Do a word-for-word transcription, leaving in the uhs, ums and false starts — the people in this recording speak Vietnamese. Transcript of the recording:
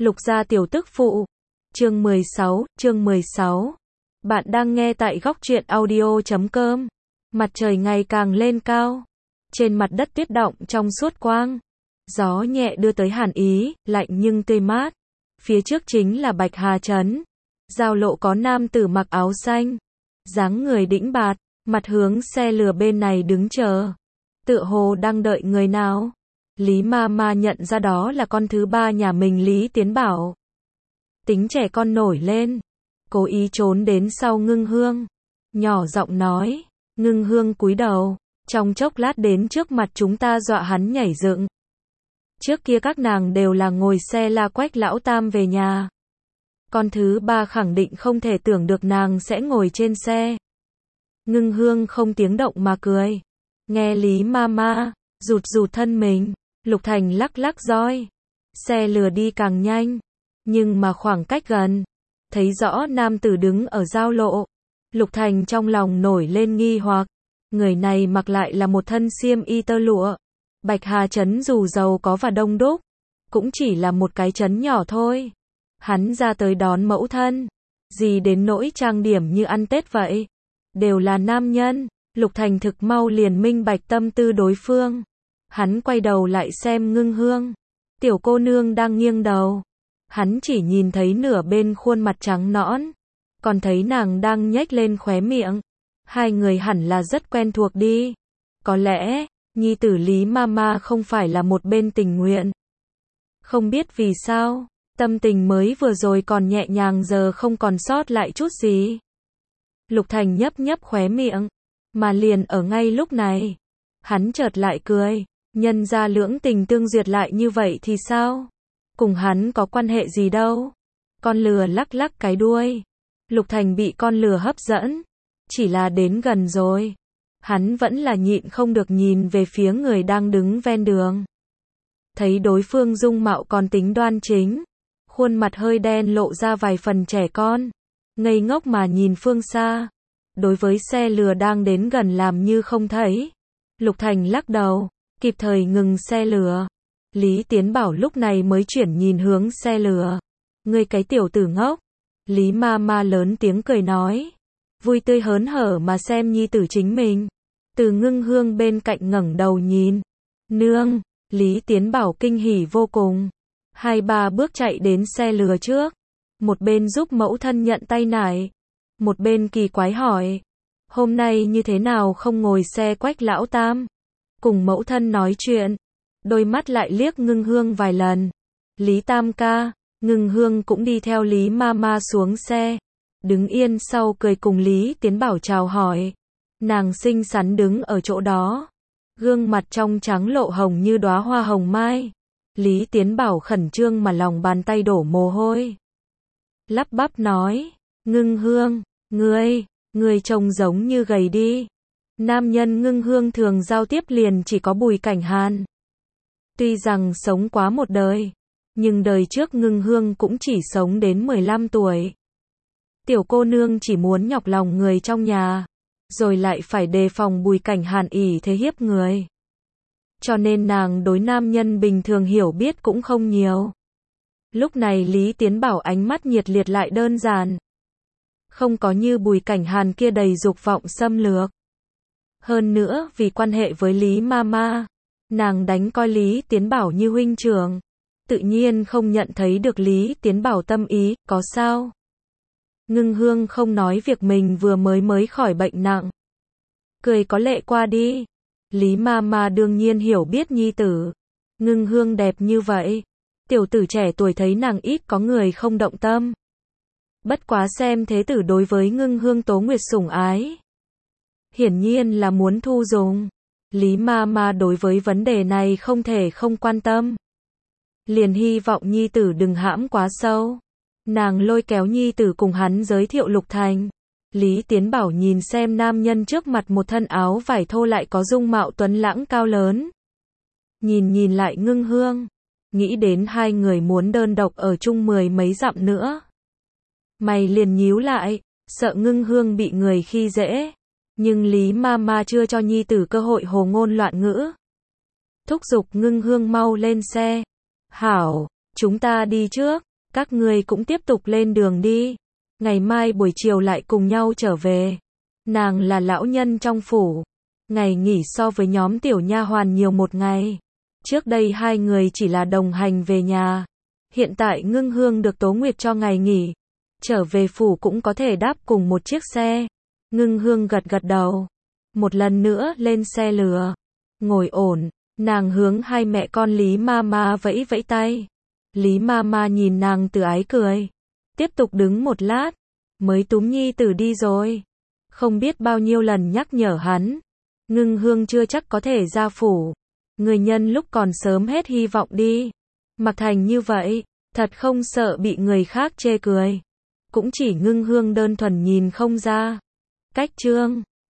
Lục gia tiểu tức phụ. Chương mười sáu, chương mười sáu. Bạn đang nghe tại góc truyện audio chấm com. Mặt trời ngày càng lên cao. Trên mặt đất tuyết động trong suốt quang. Gió nhẹ đưa tới hàn ý, lạnh nhưng tươi mát. Phía trước chính là Bạch Hà Trấn. Giao lộ có nam tử mặc áo xanh. Dáng người đĩnh bạt, mặt hướng xe lửa bên này đứng chờ. Tựa hồ đang đợi người nào. Lý ma ma nhận ra đó là con thứ ba nhà mình Lý Tiến Bảo. Tính trẻ con nổi lên. Cố ý trốn đến sau Ngưng Hương. Nhỏ giọng nói. Ngưng Hương cúi đầu. Trong chốc lát đến trước mặt chúng ta dọa hắn nhảy dựng. Trước kia các nàng đều là ngồi xe la Quách lão tam về nhà. Con thứ ba khẳng định không thể tưởng được nàng sẽ ngồi trên xe. Ngưng Hương không tiếng động mà cười. Nghe Lý ma ma, rụt rụt thân mình. Lục Thành lắc lắc roi. Xe lừa đi càng nhanh. Nhưng mà khoảng cách gần. Thấy rõ nam tử đứng ở giao lộ. Lục Thành trong lòng nổi lên nghi hoặc. Người này mặc lại là một thân xiêm y tơ lụa. Bạch Hà Trấn dù giàu có và đông đúc. Cũng chỉ là một cái trấn nhỏ thôi. Hắn ra tới đón mẫu thân. Gì đến nỗi trang điểm như ăn Tết vậy. Đều là nam nhân. Lục Thành thực mau liền minh bạch tâm tư đối phương. Hắn quay đầu lại xem Ngưng Hương. Tiểu cô nương đang nghiêng đầu. Hắn chỉ nhìn thấy nửa bên khuôn mặt trắng nõn. Còn thấy nàng đang nhếch lên khóe miệng. Hai người hẳn là rất quen thuộc đi. Có lẽ, nhi tử Lý ma ma không phải là một bên tình nguyện. Không biết vì sao, tâm tình mới vừa rồi còn nhẹ nhàng giờ không còn sót lại chút gì. Lục Thành nhấp nhấp khóe miệng. Mà liền ở ngay lúc này. Hắn chợt lại cười. Nhân ra lưỡng tình tương duyệt lại như vậy thì sao? Cùng hắn có quan hệ gì đâu? Con lừa lắc lắc cái đuôi. Lục Thành bị con lừa hấp dẫn. Chỉ là đến gần rồi. Hắn vẫn là nhịn không được nhìn về phía người đang đứng ven đường. Thấy đối phương dung mạo còn tính đoan chính. Khuôn mặt hơi đen lộ ra vài phần trẻ con. Ngây ngốc mà nhìn phương xa. Đối với xe lừa đang đến gần làm như không thấy. Lục Thành lắc đầu. Kịp thời ngừng xe lửa. Lý Tiến Bảo lúc này mới chuyển nhìn hướng xe lửa. Ngươi cái tiểu tử ngốc. Lý ma ma lớn tiếng cười nói. Vui tươi hớn hở mà xem nhi tử chính mình. Từ Ngưng Hương bên cạnh ngẩng đầu nhìn. Nương. Lý Tiến Bảo kinh hỉ vô cùng. Hai ba bước chạy đến xe lửa trước. Một bên giúp mẫu thân nhận tay nải. Một bên kỳ quái hỏi. Hôm nay như thế nào không ngồi xe Quách lão tam? Cùng mẫu thân nói chuyện. Đôi mắt lại liếc Ngưng Hương vài lần. Lý tam ca. Ngưng Hương cũng đi theo Lý ma ma xuống xe. Đứng yên sau cười cùng Lý Tiến Bảo chào hỏi. Nàng xinh xắn đứng ở chỗ đó. Gương mặt trong trắng lộ hồng như đóa hoa hồng mai. Lý Tiến Bảo khẩn trương mà lòng bàn tay đổ mồ hôi. Lắp bắp nói. Ngưng Hương. Ngươi. Ngươi trông giống như gầy đi. Nam nhân Ngưng Hương thường giao tiếp liền chỉ có Bùi Cảnh Hàn. Tuy rằng sống quá một đời. Nhưng đời trước Ngưng Hương cũng chỉ sống đến mười lăm tuổi. Tiểu cô nương chỉ muốn nhọc lòng người trong nhà. Rồi lại phải đề phòng Bùi Cảnh Hàn ỷ thế hiếp người. Cho nên nàng đối nam nhân bình thường hiểu biết cũng không nhiều. Lúc này Lý Tiến Bảo ánh mắt nhiệt liệt lại đơn giản. Không có như Bùi Cảnh Hàn kia đầy dục vọng xâm lược. Hơn nữa vì quan hệ với Lý ma ma. Nàng đánh coi Lý Tiến Bảo như huynh trưởng. Tự nhiên không nhận thấy được Lý Tiến Bảo tâm ý, có sao? Ngưng Hương không nói việc mình vừa mới mới khỏi bệnh nặng. Cười có lệ qua đi. Lý ma ma đương nhiên hiểu biết nhi tử. Ngưng Hương đẹp như vậy. Tiểu tử trẻ tuổi thấy nàng ít có người không động tâm. Bất quá xem thế tử đối với Ngưng Hương Tố Nguyệt sủng ái. Hiển nhiên là muốn thu dùng. Lý ma ma đối với vấn đề này không thể không quan tâm. Liền hy vọng nhi tử đừng hãm quá sâu. Nàng lôi kéo nhi tử cùng hắn giới thiệu Lục Thành. Lý Tiến Bảo nhìn xem nam nhân trước mặt một thân áo vải thô lại có dung mạo tuấn lãng cao lớn. Nhìn nhìn lại Ngưng Hương. Nghĩ đến hai người muốn đơn độc ở chung mười mấy dặm nữa. Mày liền nhíu lại, sợ Ngưng Hương bị người khi dễ. Nhưng Lý ma ma chưa cho nhi tử cơ hội hồ ngôn loạn ngữ. Thúc giục Ngưng Hương mau lên xe. Hảo, chúng ta đi trước. Các ngươi cũng tiếp tục lên đường đi. Ngày mai buổi chiều lại cùng nhau trở về. Nàng là lão nhân trong phủ. Ngày nghỉ so với nhóm tiểu nha hoàn nhiều một ngày. Trước đây hai người chỉ là đồng hành về nhà. Hiện tại Ngưng Hương được Tố Nguyệt cho ngày nghỉ. Trở về phủ cũng có thể đáp cùng một chiếc xe. Ngưng Hương gật gật đầu. Một lần nữa lên xe lừa. Ngồi ổn, nàng hướng hai mẹ con Lý Mama vẫy vẫy tay. Lý Mama nhìn nàng từ ái cười. Tiếp tục đứng một lát. Mới túm nhi tử đi rồi. Không biết bao nhiêu lần nhắc nhở hắn. Ngưng Hương chưa chắc có thể ra phủ. Người nhân lúc còn sớm hết hy vọng đi. Mặc thành như vậy, thật không sợ bị người khác chê cười. Cũng chỉ Ngưng Hương đơn thuần nhìn không ra. Cách chương